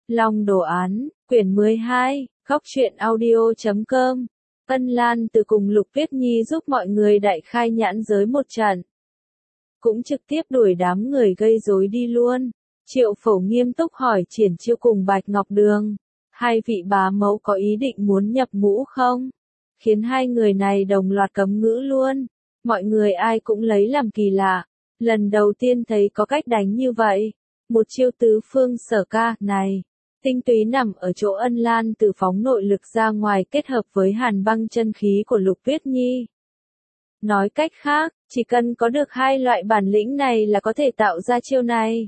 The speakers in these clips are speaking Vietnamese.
Long đồ án, quyển 12, Góc truyện audio.com. Ân Lan từ cùng Lục Tuyết Nhi giúp mọi người đại khai nhãn giới một trận. Cũng trực tiếp đuổi đám người gây rối đi luôn. Triệu Phổ nghiêm túc hỏi Triển Chiêu cùng Bạch Ngọc Đường. Hai vị bá mẫu có ý định muốn nhập ngũ không? Khiến hai người này đồng loạt cấm ngữ luôn. Mọi người ai cũng lấy làm kỳ lạ. Lần đầu tiên thấy có cách đánh như vậy. Một chiêu tứ phương sở ca này. Tinh túy nằm ở chỗ Ân Lan từ phóng nội lực ra ngoài kết hợp với hàn băng chân khí của Lục Tuyết Nhi. Nói cách khác, chỉ cần có được hai loại bản lĩnh này là có thể tạo ra chiêu này.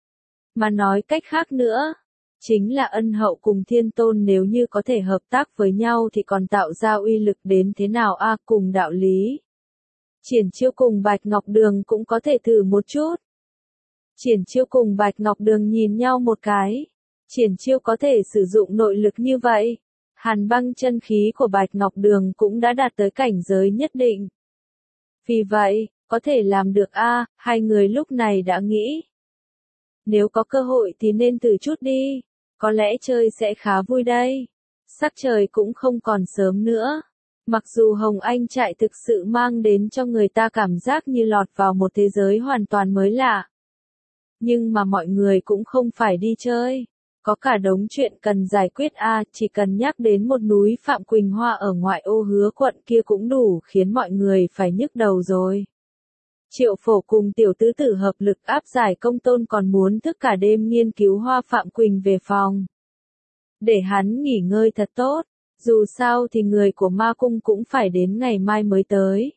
Mà nói cách khác nữa, chính là Ân Hậu cùng Thiên Tôn nếu như có thể hợp tác với nhau thì còn tạo ra uy lực đến thế nào a, cùng đạo lý. Triển Chiêu cùng Bạch Ngọc Đường cũng có thể thử một chút. Triển Chiêu cùng Bạch Ngọc Đường nhìn nhau một cái. Triển Chiêu có thể sử dụng nội lực như vậy. Hàn băng chân khí của Bạch Ngọc Đường cũng đã đạt tới cảnh giới nhất định. Vì vậy, có thể làm được a, hai người lúc này đã nghĩ. Nếu có cơ hội thì nên thử chút đi. Có lẽ chơi sẽ khá vui đây. Sắc trời cũng không còn sớm nữa. Mặc dù Hồng Anh Trại thực sự mang đến cho người ta cảm giác như lọt vào một thế giới hoàn toàn mới lạ. Nhưng mà mọi người cũng không phải đi chơi. Có cả đống chuyện cần giải quyết a, chỉ cần nhắc đến một núi Phạm Quỳnh Hoa ở ngoại ô Hứa quận kia cũng đủ khiến mọi người phải nhức đầu rồi. Triệu Phổ cùng tiểu tứ tử hợp lực áp giải Công Tôn còn muốn thức cả đêm nghiên cứu Hoa Phạm Quỳnh về phòng. Để hắn nghỉ ngơi thật tốt, dù sao thì người của ma cung cũng phải đến ngày mai mới tới.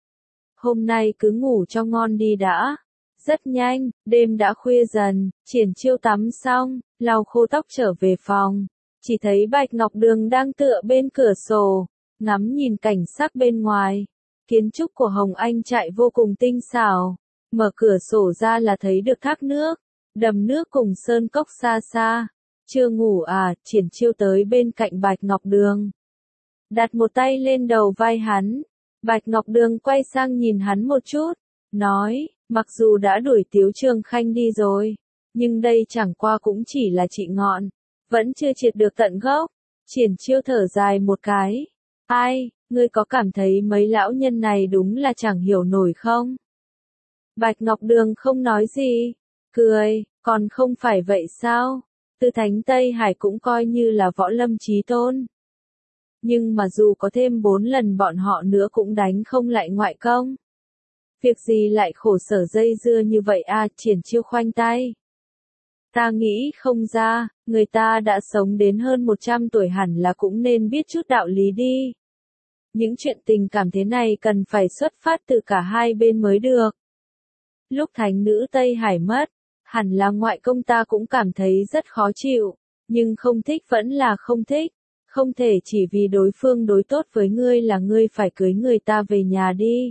Hôm nay cứ ngủ cho ngon đi đã. Rất nhanh, đêm đã khuya dần, Triển Chiêu tắm xong, lau khô tóc trở về phòng. Chỉ thấy Bạch Ngọc Đường đang tựa bên cửa sổ, ngắm nhìn cảnh sắc bên ngoài. Kiến trúc của Hồng Anh Trại vô cùng tinh xảo. Mở cửa sổ ra là thấy được thác nước, đầm nước cùng sơn cốc xa xa. Chưa ngủ à, Triển Chiêu tới bên cạnh Bạch Ngọc Đường. Đặt một tay lên đầu vai hắn. Bạch Ngọc Đường quay sang nhìn hắn một chút, nói. Mặc dù đã đuổi Tiếu Trường Khanh đi rồi, nhưng đây chẳng qua cũng chỉ là trị ngọn, vẫn chưa triệt được tận gốc. Triển Chiêu thở dài một cái. Ai, ngươi có cảm thấy mấy lão nhân này đúng là chẳng hiểu nổi không? Bạch Ngọc Đường không nói gì, cười, còn không phải vậy sao? Tư Thánh Tây Hải cũng coi như là võ lâm chí tôn. Nhưng mà dù có thêm 4 lần bọn họ nữa cũng đánh không lại ngoại công. Việc gì lại khổ sở dây dưa như vậy a, Triển Chiêu khoanh tay. Ta nghĩ không ra, người ta đã sống đến hơn 100 tuổi hẳn là cũng nên biết chút đạo lý đi. Những chuyện tình cảm thế này cần phải xuất phát từ cả hai bên mới được. Lúc thánh nữ Tây Hải mất, hẳn là ngoại công ta cũng cảm thấy rất khó chịu, nhưng không thích vẫn là không thích. Không thể chỉ vì đối phương đối tốt với ngươi là ngươi phải cưới người ta về nhà đi.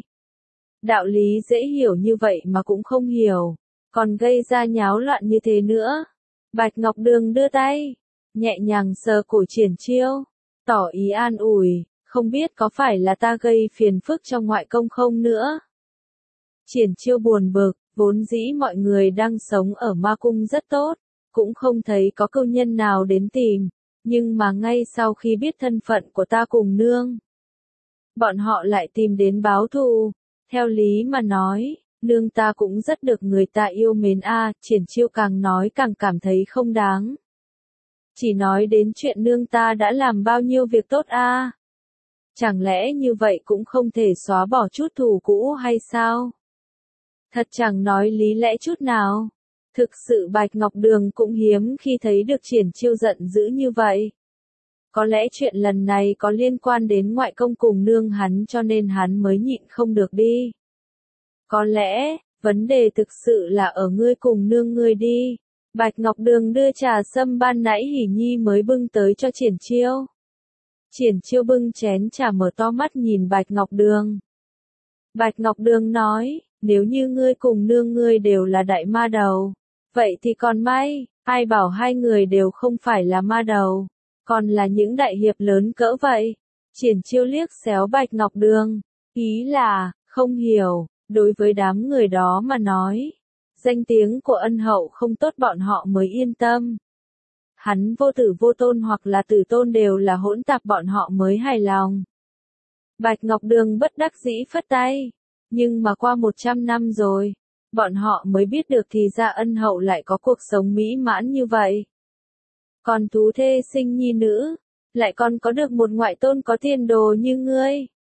Đạo lý dễ hiểu như vậy mà cũng không hiểu, còn gây ra nháo loạn như thế nữa. Bạch Ngọc Đường đưa tay, nhẹ nhàng sờ cổ Triển Chiêu, tỏ ý an ủi, không biết có phải là ta gây phiền phức cho ngoại công không nữa. Triển Chiêu buồn bực, vốn dĩ mọi người đang sống ở ma cung rất tốt, cũng không thấy có cưu nhân nào đến tìm, nhưng mà ngay sau khi biết thân phận của ta cùng nương, bọn họ lại tìm đến báo thù. Theo lý mà nói, nương ta cũng rất được người ta yêu mến a, Triển Chiêu càng nói càng cảm thấy không đáng. Chỉ nói đến chuyện nương ta đã làm bao nhiêu việc tốt a. Chẳng lẽ như vậy cũng không thể xóa bỏ chút thù cũ hay sao? Thật chẳng nói lý lẽ chút nào. Thực sự Bạch Ngọc Đường cũng hiếm khi thấy được Triển Chiêu giận dữ như vậy. Có lẽ chuyện lần này có liên quan đến ngoại công cùng nương hắn cho nên hắn mới nhịn không được đi. Có lẽ, vấn đề thực sự là ở ngươi cùng nương ngươi đi. Bạch Ngọc Đường đưa trà sâm ban nãy Hỉ Nhi mới bưng tới cho Triển Chiêu. Triển Chiêu bưng chén trà mở to mắt nhìn Bạch Ngọc Đường. Bạch Ngọc Đường nói, nếu như ngươi cùng nương ngươi đều là đại ma đầu, vậy thì còn may, ai bảo hai người đều không phải là ma đầu. Còn là những đại hiệp lớn cỡ vậy. Triển Chiêu liếc xéo Bạch Ngọc Đường, ý là, không hiểu, đối với đám người đó mà nói. Danh tiếng của Ân Hậu không tốt bọn họ mới yên tâm. Hắn vô tử vô tôn hoặc là tử tôn đều là hỗn tạp bọn họ mới hài lòng. Bạch Ngọc Đường bất đắc dĩ phất tay. Nhưng mà qua 100 năm rồi, bọn họ mới biết được thì ra Ân Hậu lại có cuộc sống mỹ mãn như vậy. Còn thú thê sinh nhi nữ, lại còn có được một ngoại tôn có tiền đồ như ngươi.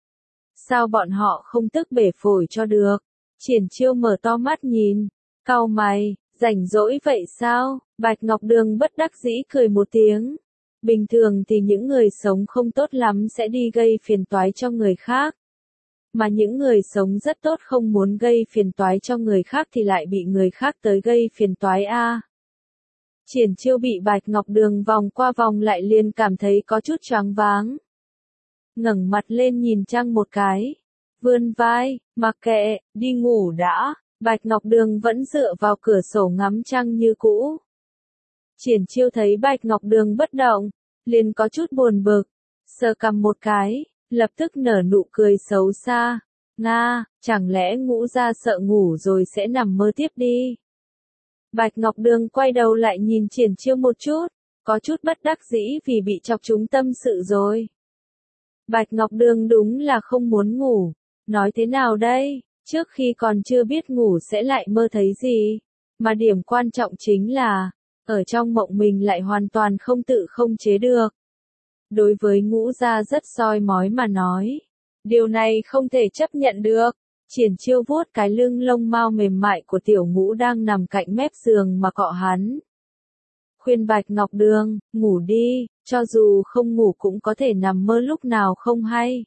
Sao bọn họ không tức bể phổi cho được? Triển Chiêu mở to mắt nhìn, cau mày, rảnh rỗi vậy sao? Bạch Ngọc Đường bất đắc dĩ cười một tiếng. Bình thường thì những người sống không tốt lắm sẽ đi gây phiền toái cho người khác. Mà những người sống rất tốt không muốn gây phiền toái cho người khác thì lại bị người khác tới gây phiền toái a. Triển Chiêu bị Bạch Ngọc Đường vòng qua vòng lại liền cảm thấy có chút choáng váng. Ngẩng mặt lên nhìn trăng một cái, vươn vai, mặc kệ, đi ngủ đã. Bạch Ngọc Đường vẫn dựa vào cửa sổ ngắm trăng như cũ. Triển Chiêu thấy Bạch Ngọc Đường bất động, liền có chút buồn bực, sờ cằm một cái, lập tức nở nụ cười xấu xa. Nga, chẳng lẽ ngũ gia sợ ngủ rồi sẽ nằm mơ tiếp đi. Bạch Ngọc Đường quay đầu lại nhìn Triển Chiêu một chút, có chút bất đắc dĩ vì bị chọc trúng tâm sự rồi. Bạch Ngọc Đường đúng là không muốn ngủ, nói thế nào đây, trước khi còn chưa biết ngủ sẽ lại mơ thấy gì, mà điểm quan trọng chính là, ở trong mộng mình lại hoàn toàn không tự không chế được. Đối với ngũ gia rất soi mói mà nói, điều này không thể chấp nhận được. Triển Chiêu vuốt cái lưng lông mao mềm mại của tiểu ngũ đang nằm cạnh mép giường mà cọ hắn. Khuyên Bạch Ngọc Đường, ngủ đi, cho dù không ngủ cũng có thể nằm mơ lúc nào không hay.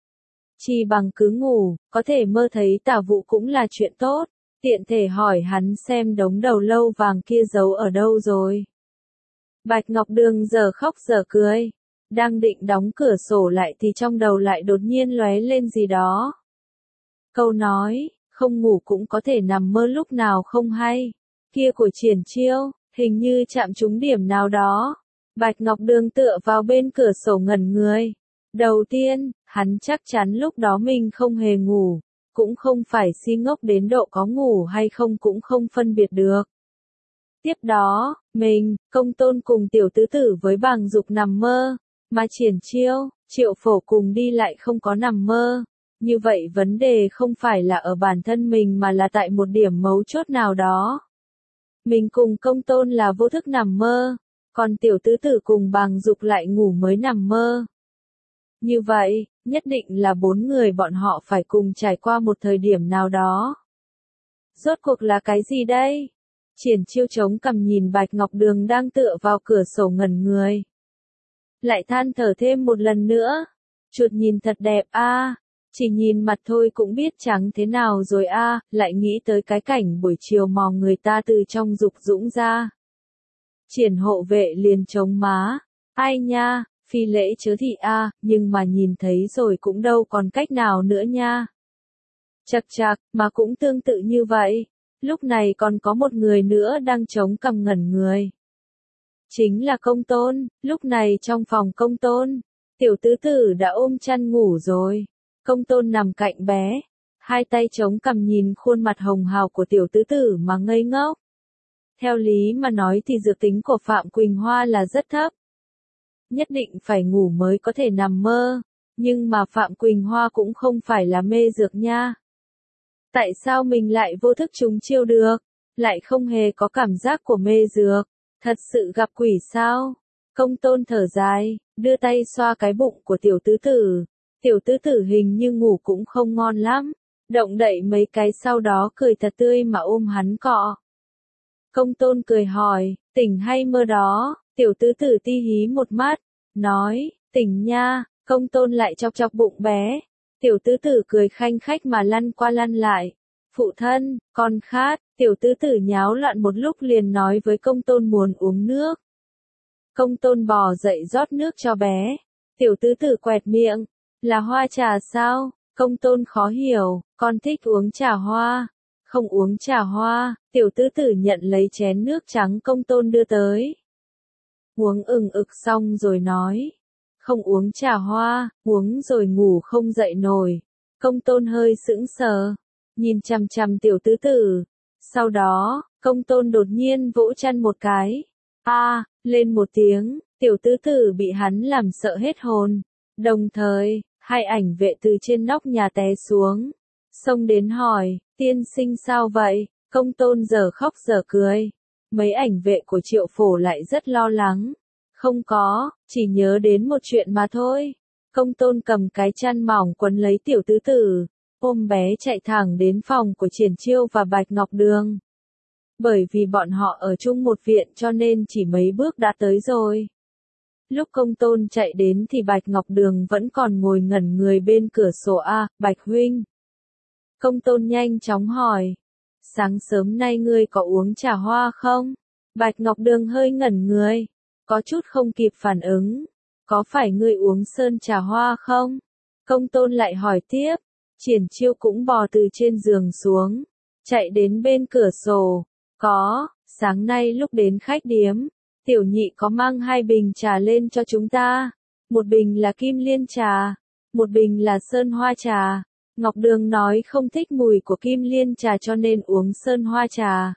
Chỉ bằng cứ ngủ, có thể mơ thấy tả vụ cũng là chuyện tốt, tiện thể hỏi hắn xem đống đầu lâu vàng kia giấu ở đâu rồi. Bạch Ngọc Đường giờ khóc giờ cười, đang định đóng cửa sổ lại thì trong đầu lại đột nhiên lóe lên gì đó. Câu nói, không ngủ cũng có thể nằm mơ lúc nào không hay, kia của Triển Chiêu, hình như chạm trúng điểm nào đó. Bạch Ngọc Đường tựa vào bên cửa sổ ngẩn người. Đầu tiên, hắn chắc chắn lúc đó mình không hề ngủ, cũng không phải si ngốc đến độ có ngủ hay không cũng không phân biệt được. Tiếp đó, mình, Công Tôn cùng tiểu tứ tử với Bàng Dục nằm mơ, mà Triển Chiêu, Triệu Phổ cùng đi lại không có nằm mơ. Như vậy vấn đề không phải là ở bản thân mình mà là tại một điểm mấu chốt nào đó. Mình cùng Công Tôn là vô thức nằm mơ, còn tiểu tứ tử cùng Bàng Dục lại ngủ mới nằm mơ. Như vậy, nhất định là 4 người bọn họ phải cùng trải qua một thời điểm nào đó. Rốt cuộc là cái gì đây? Triển Chiêu chống cằm nhìn Bạch Ngọc Đường đang tựa vào cửa sổ ngẩn người. Lại than thở thêm một lần nữa. Chuột nhìn thật đẹp a, chỉ nhìn mặt thôi cũng biết trắng thế nào rồi a, lại nghĩ tới cái cảnh buổi chiều mò người ta từ trong dục dũng ra. Triển hộ vệ liền chống má. Ai nha, phi lễ chớ thị a, nhưng mà nhìn thấy rồi cũng đâu còn cách nào nữa nha. Chậc chạc, mà cũng tương tự như vậy. Lúc này còn có một người nữa đang chống cằm ngẩn người. Chính là Công Tôn, lúc này trong phòng Công Tôn, tiểu tứ tử đã ôm chăn ngủ rồi. Công Tôn nằm cạnh bé, hai tay chống cằm nhìn khuôn mặt hồng hào của tiểu tứ tử mà ngây ngốc. Theo lý mà nói thì dược tính của Phạm Quỳnh Hoa là rất thấp. Nhất định phải ngủ mới có thể nằm mơ, nhưng mà Phạm Quỳnh Hoa cũng không phải là mê dược nha. Tại sao mình lại vô thức trúng chiêu được, lại không hề có cảm giác của mê dược, thật sự gặp quỷ sao? Công Tôn thở dài, đưa tay xoa cái bụng của tiểu tứ tử. Tiểu tứ tử hình như ngủ cũng không ngon lắm, động đậy mấy cái sau đó cười thật tươi mà ôm hắn cọ. Công Tôn cười hỏi, tỉnh hay mơ đó? Tiểu tứ tử ti hí một mắt, nói, tỉnh nha. Công Tôn lại chọc chọc bụng bé. Tiểu tứ tử cười khanh khách mà lăn qua lăn lại. Phụ thân, con khát. Tiểu tứ tử nháo loạn một lúc liền nói với Công Tôn muốn uống nước. Công Tôn bò dậy rót nước cho bé. Tiểu tứ tử quẹt miệng. Là hoa trà sao? Công Tôn khó hiểu, con thích uống trà hoa. Không uống trà hoa. Tiểu tứ tử nhận lấy chén nước trắng Công Tôn đưa tới. Uống ực xong rồi nói. Không uống trà hoa, uống rồi ngủ không dậy nổi. Công Tôn hơi sững sờ, nhìn chằm chằm tiểu tứ tử. Sau đó, Công Tôn đột nhiên vỗ chăn một cái. lên một tiếng, tiểu tứ tử bị hắn làm sợ hết hồn. Đồng thời, hai ảnh vệ từ trên nóc nhà té xuống, xông đến hỏi, tiên sinh sao vậy? Công tôn giờ khóc giờ cười. Mấy ảnh vệ của Triệu Phổ lại rất lo lắng. Không có, chỉ nhớ đến một chuyện mà thôi. Công tôn cầm cái chăn mỏng quấn lấy tiểu tứ tử, ôm bé chạy thẳng đến phòng của Triển Chiêu và Bạch Ngọc Đường. Bởi vì bọn họ ở chung một viện cho nên chỉ mấy bước đã tới rồi. Lúc công tôn chạy đến thì Bạch Ngọc Đường vẫn còn ngồi ngẩn người bên cửa sổ. Bạch huynh. Công tôn nhanh chóng hỏi. Sáng sớm nay ngươi có uống trà hoa không? Bạch Ngọc Đường hơi ngẩn người, có chút không kịp phản ứng. Có phải ngươi uống sơn trà hoa không? Công tôn lại hỏi tiếp. Triển Chiêu cũng bò từ trên giường xuống, chạy đến bên cửa sổ. Có, sáng nay lúc đến khách điếm, tiểu nhị có mang 2 bình trà lên cho chúng ta. Một bình là kim liên trà, một bình là sơn hoa trà. Ngọc Đường nói không thích mùi của kim liên trà cho nên uống sơn hoa trà.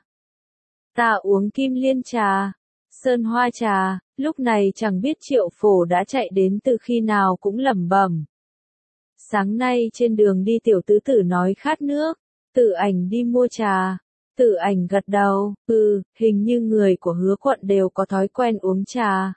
Ta uống kim liên trà, sơn hoa trà. Lúc này chẳng biết Triệu Phổ đã chạy đến từ khi nào cũng lẩm bẩm. Sáng nay trên đường đi tiểu tứ tử nói khát nước, Tử Ảnh đi mua trà. Tử Ảnh gật đầu, hình như người của Hứa quận đều có thói quen uống trà.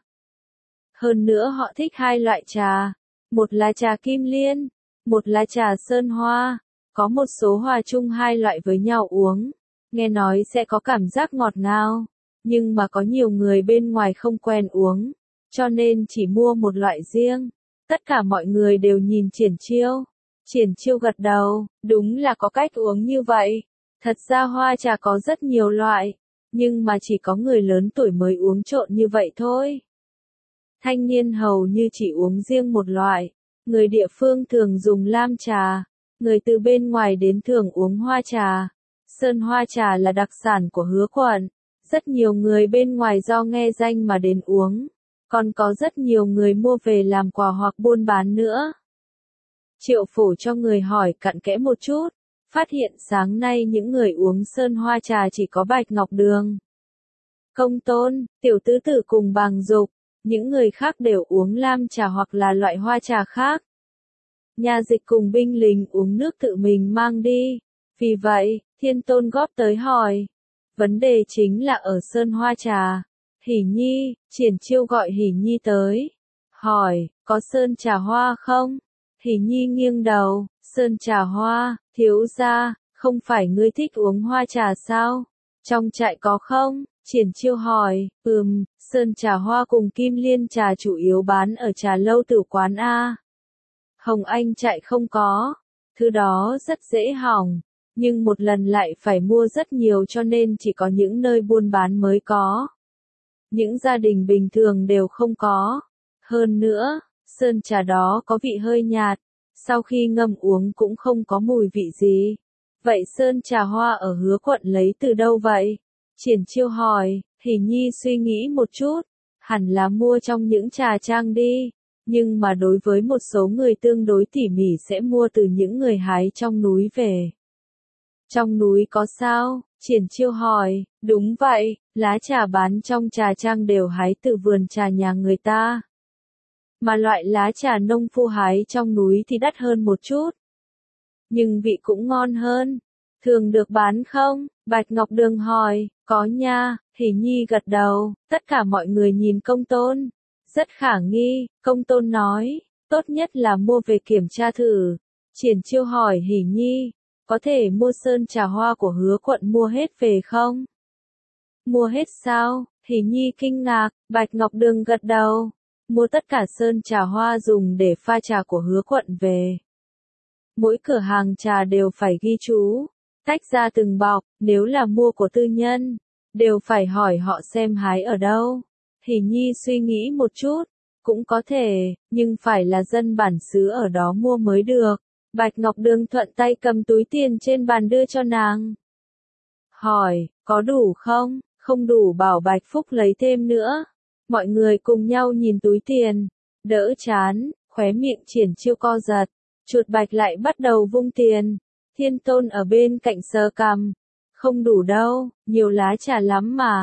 Hơn nữa họ thích 2 loại trà, một là trà kim liên, một là trà sơn hoa, có một số hòa chung 2 loại với nhau uống, nghe nói sẽ có cảm giác ngọt ngào, nhưng mà có nhiều người bên ngoài không quen uống, cho nên chỉ mua một loại riêng. Tất cả mọi người đều nhìn Triển Chiêu. Triển Chiêu gật đầu, đúng là có cách uống như vậy. Thật ra hoa trà có rất nhiều loại, nhưng mà chỉ có người lớn tuổi mới uống trộn như vậy thôi. Thanh niên hầu như chỉ uống riêng một loại, người địa phương thường dùng lam trà, người từ bên ngoài đến thường uống hoa trà. Sơn hoa trà là đặc sản của Hứa quận, rất nhiều người bên ngoài do nghe danh mà đến uống, còn có rất nhiều người mua về làm quà hoặc buôn bán nữa. Triệu Phổ cho người hỏi cặn kẽ một chút, phát hiện sáng nay những người uống sơn hoa trà chỉ có Bạch Ngọc Đường, Công Tôn, tiểu tứ tử cùng Bàng Dục, những người khác đều uống lam trà hoặc là loại hoa trà khác. Nha dịch cùng binh lính uống nước tự mình mang đi, vì vậy, Thiên Tôn góp tới hỏi. Vấn đề chính là ở sơn hoa trà. Hỉ Nhi, Triển Chiêu gọi Hỉ Nhi tới, hỏi, có sơn trà hoa không? Hỉ Nhi nghiêng đầu, sơn trà hoa, thiếu gia, không phải ngươi thích uống hoa trà sao? Trong trại có không? Triển Chiêu hỏi, sơn trà hoa cùng kim liên trà chủ yếu bán ở trà lâu tử quán A. Hồng Anh trại không có, thứ đó rất dễ hỏng, nhưng một lần lại phải mua rất nhiều cho nên chỉ có những nơi buôn bán mới có. Những gia đình bình thường đều không có. Hơn nữa, sơn trà đó có vị hơi nhạt, sau khi ngâm uống cũng không có mùi vị gì. Vậy sơn trà hoa ở Hứa quận lấy từ đâu vậy? Triển Chiêu hỏi. Hỉ Nhi suy nghĩ một chút, hẳn là mua trong những trà trang đi, nhưng mà đối với một số người tương đối tỉ mỉ sẽ mua từ những người hái trong núi về. Trong núi có sao? Triển Chiêu hỏi. Đúng vậy, lá trà bán trong trà trang đều hái từ vườn trà nhà người ta. Mà loại lá trà nông phu hái trong núi thì đắt hơn một chút, nhưng vị cũng ngon hơn. Thường được bán không? Bạch Ngọc Đường hỏi. Có nha. Hỉ Nhi gật đầu. Tất cả mọi người nhìn Công Tôn, rất khả nghi. Công Tôn nói, tốt nhất là mua về kiểm tra thử. Triển Chiêu hỏi Hỉ Nhi, có thể mua sơn trà hoa của Hứa quận mua hết về không? Mua hết sao? Hỉ Nhi kinh ngạc. Bạch Ngọc Đường gật đầu. Mua tất cả sơn trà hoa dùng để pha trà của Hứa quận về. Mỗi cửa hàng trà đều phải ghi chú, tách ra từng bọc, nếu là mua của tư nhân, đều phải hỏi họ xem hái ở đâu. Hỉ Nhi suy nghĩ một chút, cũng có thể, nhưng phải là dân bản xứ ở đó mua mới được. Bạch Ngọc Đường thuận tay cầm túi tiền trên bàn đưa cho nàng. Hỏi, có đủ không? Không đủ bảo Bạch Phúc lấy thêm nữa. Mọi người cùng nhau nhìn túi tiền, đỡ chán, khóe miệng Triển Chiêu co giật. Chuột Bạch lại bắt đầu vung tiền. Thiên Tôn ở bên cạnh sờ cằm. Không đủ đâu, nhiều lá trà lắm mà.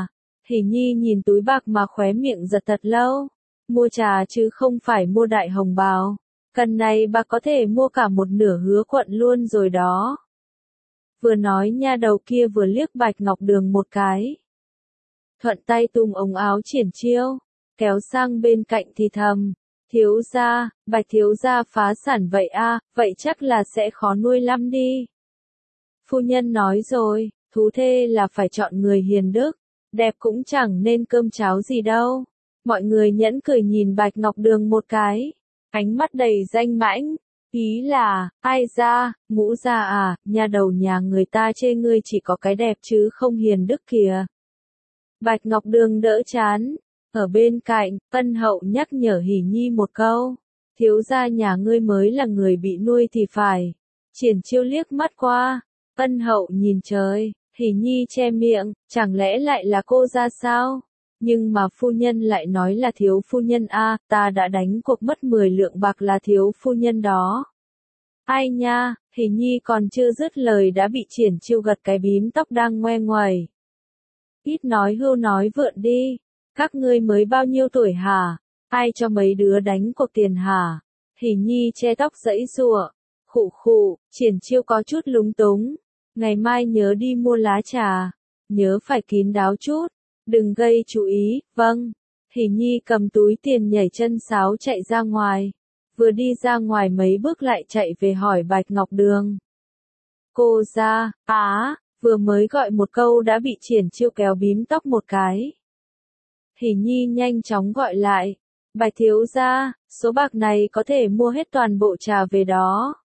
Hỷ Nhi nhìn túi bạc mà khóe miệng giật thật lâu. Mua trà chứ không phải mua đại hồng bào. Cần này bà có thể mua cả một nửa Hứa Quận luôn rồi đó. Vừa nói nha đầu kia vừa liếc Bạch Ngọc Đường một cái. Thuận tay tung ống áo Triển Chiêu, kéo sang bên cạnh thì thầm. Thiếu gia, Bạch thiếu gia phá sản vậy à, vậy chắc là sẽ khó nuôi lắm đi. Phu nhân nói rồi, thú thê là phải chọn người hiền đức, đẹp cũng chẳng nên cơm cháo gì đâu. Mọi người nhẫn cười nhìn Bạch Ngọc Đường một cái, ánh mắt đầy danh mãnh, ý là, ai ra, Ngũ gia à, nhà đầu nhà người ta chê ngươi chỉ có cái đẹp chứ không hiền đức kìa. Bạch Ngọc Đường đỡ chán, ở bên cạnh, Ân Hậu nhắc nhở Hỷ Nhi một câu, thiếu gia nhà ngươi mới là người bị nuôi thì phải. Triển Chiêu liếc mắt qua, Ân Hậu nhìn trời, Hỷ Nhi che miệng, chẳng lẽ lại là cô ra sao? Nhưng mà phu nhân lại nói là thiếu phu nhân a, ta đã đánh cuộc mất 10 lượng bạc là thiếu phu nhân đó. Ai nha, Hỷ Nhi còn chưa dứt lời đã bị Triển Chiêu gật cái bím tóc đang ngoe ngoẩy. Ít nói hưu nói vượn đi, các ngươi mới bao nhiêu tuổi hả? Ai cho mấy đứa đánh cuộc tiền hả? Hỷ Nhi che tóc giãy giụa, khụ khụ, Triển Chiêu có chút lúng túng. Ngày mai nhớ đi mua lá trà, nhớ phải kín đáo chút, đừng gây chú ý, vâng. Hỷ Nhi cầm túi tiền nhảy chân sáo chạy ra ngoài, vừa đi ra ngoài mấy bước lại chạy về hỏi Bạch Ngọc Đường. Cô ra, vừa mới gọi một câu đã bị Triển Chiêu kéo bím tóc một cái. Hỷ Nhi nhanh chóng gọi lại, Bạch thiếu gia, số bạc này có thể mua hết toàn bộ trà về đó.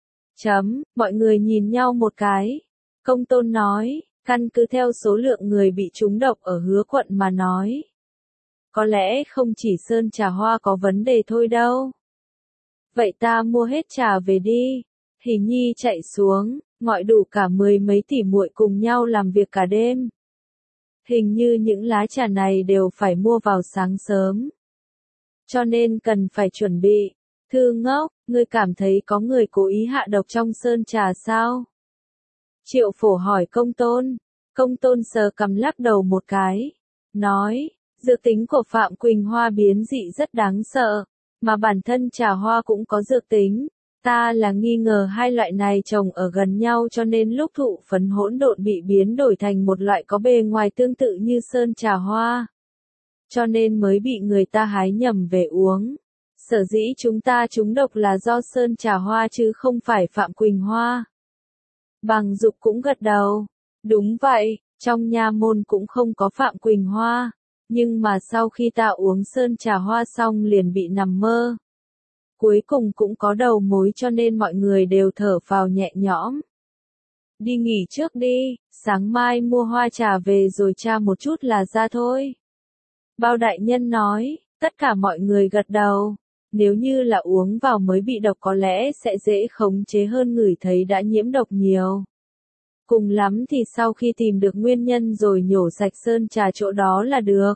Mọi người nhìn nhau một cái. Công tôn nói, căn cứ theo số lượng người bị trúng độc ở Hứa Quận mà nói. Có lẽ không chỉ sơn trà hoa có vấn đề thôi đâu. Vậy ta mua hết trà về đi. Hỷ Nhi chạy xuống, gọi đủ cả 10 mấy tỷ muội cùng nhau làm việc cả đêm. Hình như những lá trà này đều phải mua vào sáng sớm. Cho nên cần phải chuẩn bị. Thư ngốc, ngươi cảm thấy có người cố ý hạ độc trong sơn trà sao? Triệu Phổ hỏi Công Tôn. Công Tôn sờ cằm lắc đầu một cái. Nói, dược tính của Phạm Quỳnh Hoa biến dị rất đáng sợ. Mà bản thân trà hoa cũng có dược tính. Ta là nghi ngờ hai loại này trồng ở gần nhau cho nên lúc thụ phấn hỗn độn bị biến đổi thành một loại có bề ngoài tương tự như sơn trà hoa. Cho nên mới bị người ta hái nhầm về uống. Sở dĩ chúng ta trúng độc là do sơn trà hoa chứ không phải Phạm Quỳnh Hoa. Bằng Dục cũng gật đầu. Đúng vậy, trong nha môn cũng không có Phạm Quỳnh Hoa. Nhưng mà sau khi ta uống sơn trà hoa xong liền bị nằm mơ. Cuối cùng cũng có đầu mối cho nên mọi người đều thở phào nhẹ nhõm. Đi nghỉ trước đi, sáng mai mua hoa trà về rồi tra một chút là ra thôi. Bao đại nhân nói, tất cả mọi người gật đầu. Nếu như là uống vào mới bị độc có lẽ sẽ dễ khống chế hơn ngửi thấy đã nhiễm độc nhiều. Cùng lắm thì sau khi tìm được nguyên nhân rồi nhổ sạch sơn trà chỗ đó là được.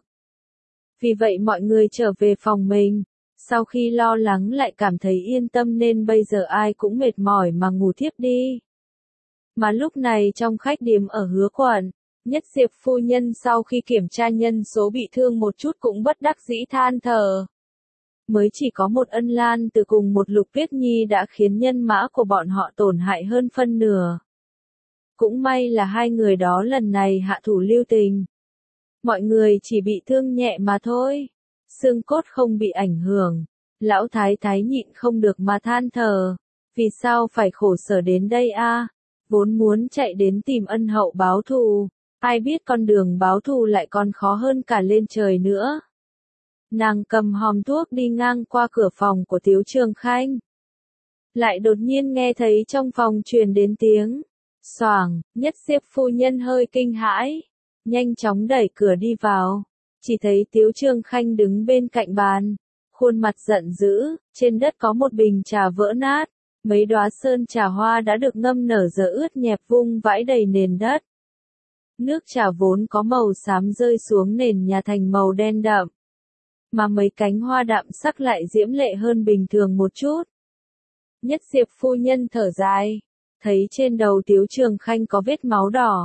Vì vậy mọi người trở về phòng mình. Sau khi lo lắng lại cảm thấy yên tâm nên bây giờ ai cũng mệt mỏi mà ngủ thiếp đi. Mà lúc này trong khách điếm ở Hứa Quận, Nhất Diệp phu nhân sau khi kiểm tra nhân số bị thương một chút cũng bất đắc dĩ than thở. Mới chỉ có một Ân Lan Từ cùng một Lục Tuyết Nhi đã khiến nhân mã của bọn họ tổn hại hơn phân nửa. Cũng may là hai người đó lần này hạ thủ lưu tình. Mọi người chỉ bị thương nhẹ mà thôi. Xương cốt không bị ảnh hưởng. Lão Thái Thái nhịn không được mà than thở. Vì sao phải khổ sở đến đây a? Vốn muốn chạy đến tìm Ân Hậu báo thù. Ai biết con đường báo thù lại còn khó hơn cả lên trời nữa. Nàng cầm hòm thuốc đi ngang qua cửa phòng của Tiếu Trường Khanh. Lại đột nhiên nghe thấy trong phòng truyền đến tiếng. Xoảng, Nhất Diệp phu nhân hơi kinh hãi. Nhanh chóng đẩy cửa đi vào. Chỉ thấy Tiếu Trường Khanh đứng bên cạnh bàn. Khuôn mặt giận dữ, trên đất có một bình trà vỡ nát. Mấy đóa sơn trà hoa đã được ngâm nở giờ ướt nhẹp vung vãi đầy nền đất. Nước trà vốn có màu xám rơi xuống nền nhà thành màu đen đậm. Mà mấy cánh hoa đạm sắc lại diễm lệ hơn bình thường một chút. Nhất Diệp phu nhân thở dài. Thấy trên đầu Tiếu Trường Khanh có vết máu đỏ.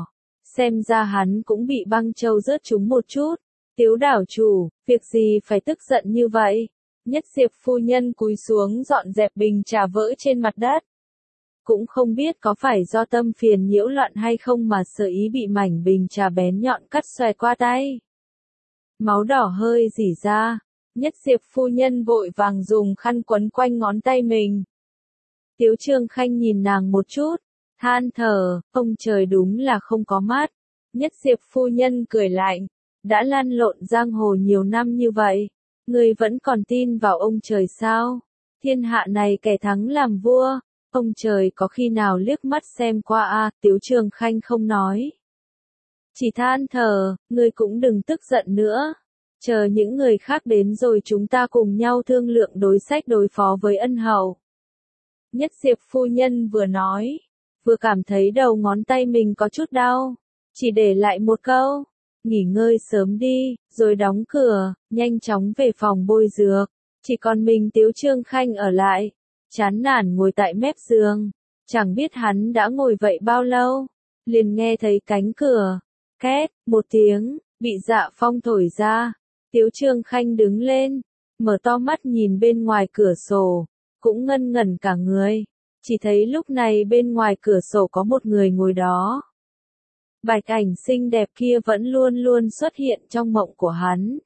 xem ra hắn cũng bị băng châu rớt trúng một chút. Tiếu đảo chủ, việc gì phải tức giận như vậy? Nhất Diệp phu nhân cúi xuống dọn dẹp bình trà vỡ trên mặt đất. Cũng không biết có phải do tâm phiền nhiễu loạn hay không mà sở ý bị mảnh bình trà bén nhọn cắt xoẹt qua tay. Máu đỏ hơi rỉ ra, Nhất Diệp phu nhân vội vàng dùng khăn quấn quanh ngón tay mình. Tiếu Trương Khanh nhìn nàng một chút, than thở, ông trời đúng là không có mắt. Nhất Diệp phu nhân cười lạnh, đã lăn lộn giang hồ nhiều năm như vậy, người vẫn còn tin vào ông trời sao? Thiên hạ này kẻ thắng làm vua, ông trời có khi nào liếc mắt xem qua à? Tiếu Trương Khanh không nói. Chỉ than thở, ngươi cũng đừng tức giận nữa. Chờ những người khác đến rồi chúng ta cùng nhau thương lượng đối sách đối phó với ân hậu. Nhất Diệp phu nhân vừa nói, vừa cảm thấy đầu ngón tay mình có chút đau. Chỉ để lại một câu, nghỉ ngơi sớm đi, rồi đóng cửa, nhanh chóng về phòng bôi dược. Chỉ còn mình Tiếu Trương Khanh ở lại, chán nản ngồi tại mép giường. Chẳng biết hắn đã ngồi vậy bao lâu, liền nghe thấy cánh cửa, két, một tiếng, bị Dạ Phong thổi ra. Tiếu Trương Khanh đứng lên, mở to mắt nhìn bên ngoài cửa sổ, cũng ngây ngẩn cả người. Chỉ thấy lúc này bên ngoài cửa sổ có một người ngồi đó. Bạch ảnh xinh đẹp kia vẫn luôn luôn xuất hiện trong mộng của hắn.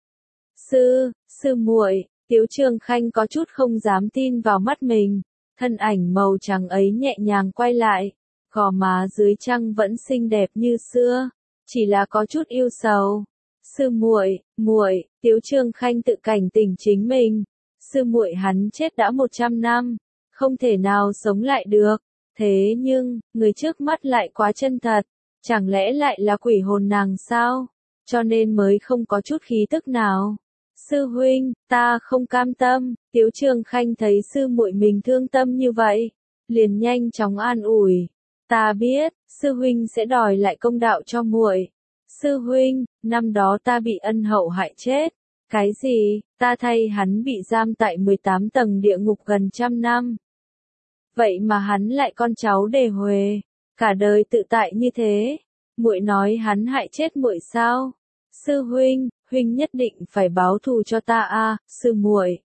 Sư muội, Tiếu Trương Khanh có chút không dám tin vào mắt mình. Thân ảnh màu trắng ấy nhẹ nhàng quay lại, gò má dưới trăng vẫn xinh đẹp như xưa, chỉ là có chút yêu sầu. Sư muội, Tiếu Trương Khanh tự cảnh tỉnh chính mình. Sư muội hắn chết đã 100 năm, không thể nào sống lại được. Thế nhưng, người trước mắt lại quá chân thật. Chẳng lẽ lại là quỷ hồn nàng sao? Cho nên mới không có chút khí tức nào. Sư huynh, ta không cam tâm. Tiếu Trương Khanh thấy sư muội mình thương tâm như vậy, liền nhanh chóng an ủi. Ta biết, sư huynh sẽ đòi lại công đạo cho muội. Sư huynh, năm đó ta bị ân hậu hại chết. Cái gì? Ta thay hắn bị giam tại 18 tầng địa ngục gần trăm năm. Vậy mà hắn lại con cháu đề huề, cả đời tự tại như thế. Muội nói hắn hại chết muội sao? Sư huynh, huynh nhất định phải báo thù cho ta a, sư muội.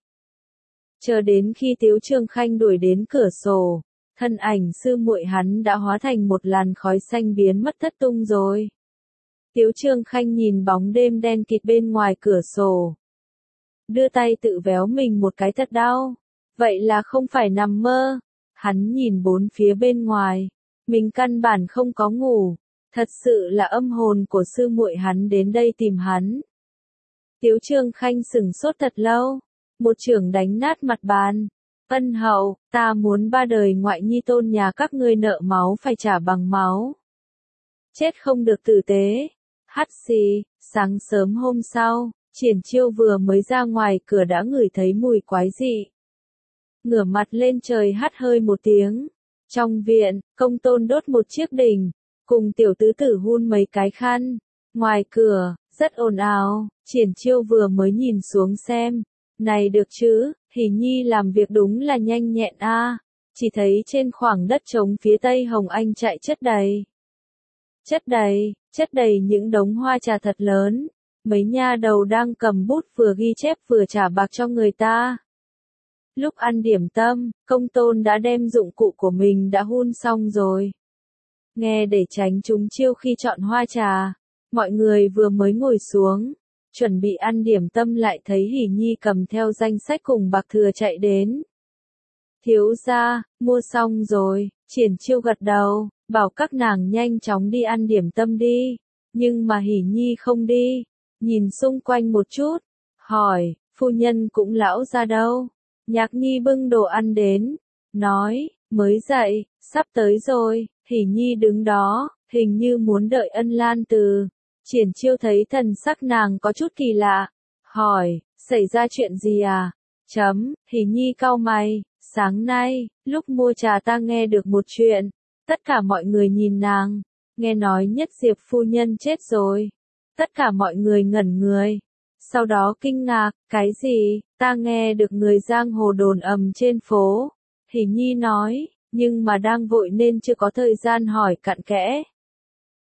Chờ đến khi Tiếu Trương Khanh đuổi đến cửa sổ, thân ảnh sư muội hắn đã hóa thành một làn khói xanh biến mất thất tung rồi. Tiếu Trương Khanh nhìn bóng đêm đen kịt bên ngoài cửa sổ, đưa tay tự véo mình một cái thật đau. Vậy là không phải nằm mơ. Hắn nhìn bốn phía bên ngoài, mình căn bản không có ngủ, thật sự là âm hồn của sư muội hắn đến đây tìm hắn. Tiếu Trương Khanh sững sốt thật lâu, một chưởng đánh nát mặt bàn. Ân hậu, ta muốn ba đời ngoại nhi tôn nhà các ngươi nợ máu phải trả bằng máu. Chết không được tử tế. Hắt xì, sáng sớm hôm sau, Triển Chiêu vừa mới ra ngoài cửa đã ngửi thấy mùi quái dị. Ngửa mặt lên trời hắt hơi một tiếng. Trong viện, Công Tôn đốt một chiếc đình, cùng tiểu tứ tử hun mấy cái khăn. Ngoài cửa, rất ồn ào, Triển Chiêu vừa mới nhìn xuống xem. Này được chứ, Hỷ Nhi làm việc đúng là nhanh nhẹn a. Chỉ thấy trên khoảng đất trống phía tây Hồng Anh chạy chất đầy những đống hoa trà thật lớn. Mấy nha đầu đang cầm bút vừa ghi chép vừa trả bạc cho người ta. Lúc ăn điểm tâm, Công Tôn đã đem dụng cụ của mình đã hun xong rồi. Nghe để tránh chúng chiêu khi chọn hoa trà, mọi người vừa mới ngồi xuống, chuẩn bị ăn điểm tâm lại thấy Hỷ Nhi cầm theo danh sách cùng bạc thừa chạy đến. Thiếu gia, mua xong rồi. Triển Chiêu gật đầu, bảo các nàng nhanh chóng đi ăn điểm tâm đi. Nhưng mà Hỷ Nhi không đi, nhìn xung quanh một chút, hỏi, phu nhân cũng lão ra đâu? Nhạc Nhi bưng đồ ăn đến, nói, mới dậy, sắp tới rồi. Hỷ Nhi đứng đó, hình như muốn đợi Ân Lan từ. Triển Chiêu thấy thần sắc nàng có chút kỳ lạ, hỏi, xảy ra chuyện gì à? Hỷ Nhi cau mày, sáng nay, lúc mua trà ta nghe được một chuyện. Tất cả mọi người nhìn nàng, nghe nói Nhất Diệp phu nhân chết rồi. Tất cả mọi người ngẩn người. Sau đó kinh ngạc, cái gì? Ta nghe được người giang hồ đồn ầm trên phố. Hỷ Nhi nói, nhưng mà đang vội nên chưa có thời gian hỏi cặn kẽ.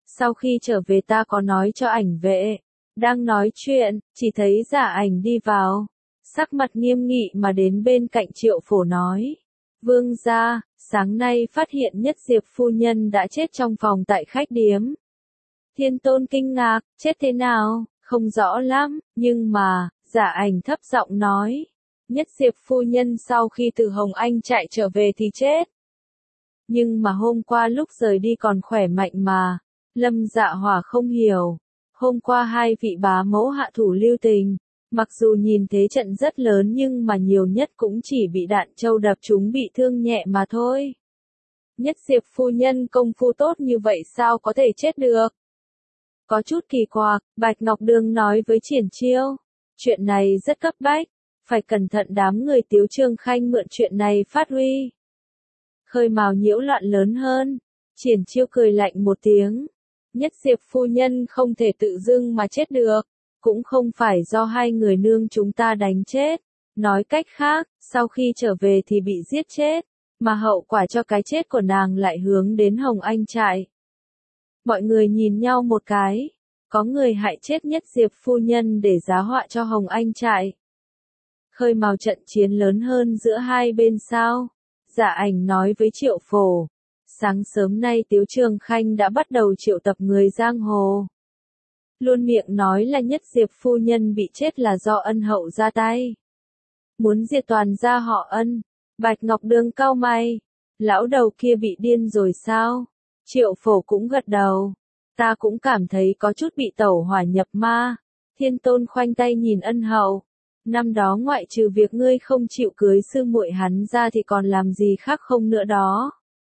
Sau khi trở về ta có nói cho ảnh vệ. Đang nói chuyện, chỉ thấy Giả Ảnh đi vào. Sắc mặt nghiêm nghị mà đến bên cạnh Triệu Phổ nói. Vương gia, sáng nay phát hiện Nhất Diệp phu nhân đã chết trong phòng tại khách điếm. Thiên Tôn kinh ngạc, chết thế nào, không rõ lắm, nhưng mà, Giả Ảnh thấp giọng nói. Nhất Diệp phu nhân sau khi từ Hồng Anh chạy trở về thì chết. Nhưng mà hôm qua lúc rời đi còn khỏe mạnh mà. Lâm Dạ Hỏa không hiểu. Hôm qua hai vị bá mẫu hạ thủ lưu tình. Mặc dù nhìn thế trận rất lớn nhưng mà nhiều nhất cũng chỉ bị đạn châu đập chúng bị thương nhẹ mà thôi. Nhất Diệp phu nhân công phu tốt như vậy sao có thể chết được? Có chút kỳ quặc, Bạch Ngọc Đường nói với Triển Chiêu. Chuyện này rất cấp bách. Phải cẩn thận đám người Tiếu Trương Khanh mượn chuyện này phát huy. Khơi mào nhiễu loạn lớn hơn. Triển Chiêu cười lạnh một tiếng. Nhất Diệp phu nhân không thể tự dưng mà chết được. Cũng không phải do hai người nương chúng ta đánh chết. Nói cách khác, sau khi trở về thì bị giết chết. Mà hậu quả cho cái chết của nàng lại hướng đến Hồng Anh trại. Mọi người nhìn nhau một cái. Có người hại chết Nhất Diệp phu nhân để giá họa cho Hồng Anh trại. Khơi mào trận chiến lớn hơn giữa hai bên sao? Giả Ảnh nói với Triệu Phổ. Sáng sớm nay Tiếu Trường Khanh đã bắt đầu triệu tập người giang hồ. Luôn miệng nói là Nhất Diệp phu nhân bị chết là do Ân hậu ra tay. Muốn diệt toàn gia họ Ân. Bạch Ngọc Đường cau mày. Lão đầu kia bị điên rồi sao? Triệu Phổ cũng gật đầu. Ta cũng cảm thấy có chút bị tẩu hỏa nhập ma. Thiên Tôn khoanh tay nhìn Ân hậu. Năm đó ngoại trừ việc ngươi không chịu cưới sư muội hắn ra thì còn làm gì khác không nữa đó.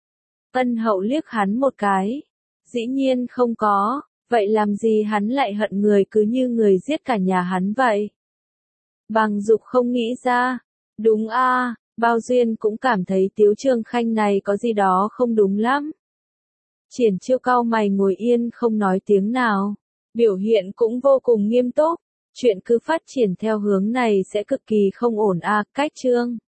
Ân hậu liếc hắn một cái. Dĩ nhiên không có, vậy làm gì hắn lại hận người cứ như người giết cả nhà hắn vậy? Bằng Dục không nghĩ ra. Đúng a, Bao Duyên cũng cảm thấy Tiếu Trương Khanh này có gì đó không đúng lắm. Triển Chiêu cau mày ngồi yên không nói tiếng nào. Biểu hiện cũng vô cùng nghiêm túc. Chuyện cứ phát triển theo hướng này sẽ cực kỳ không ổn a. Cách chương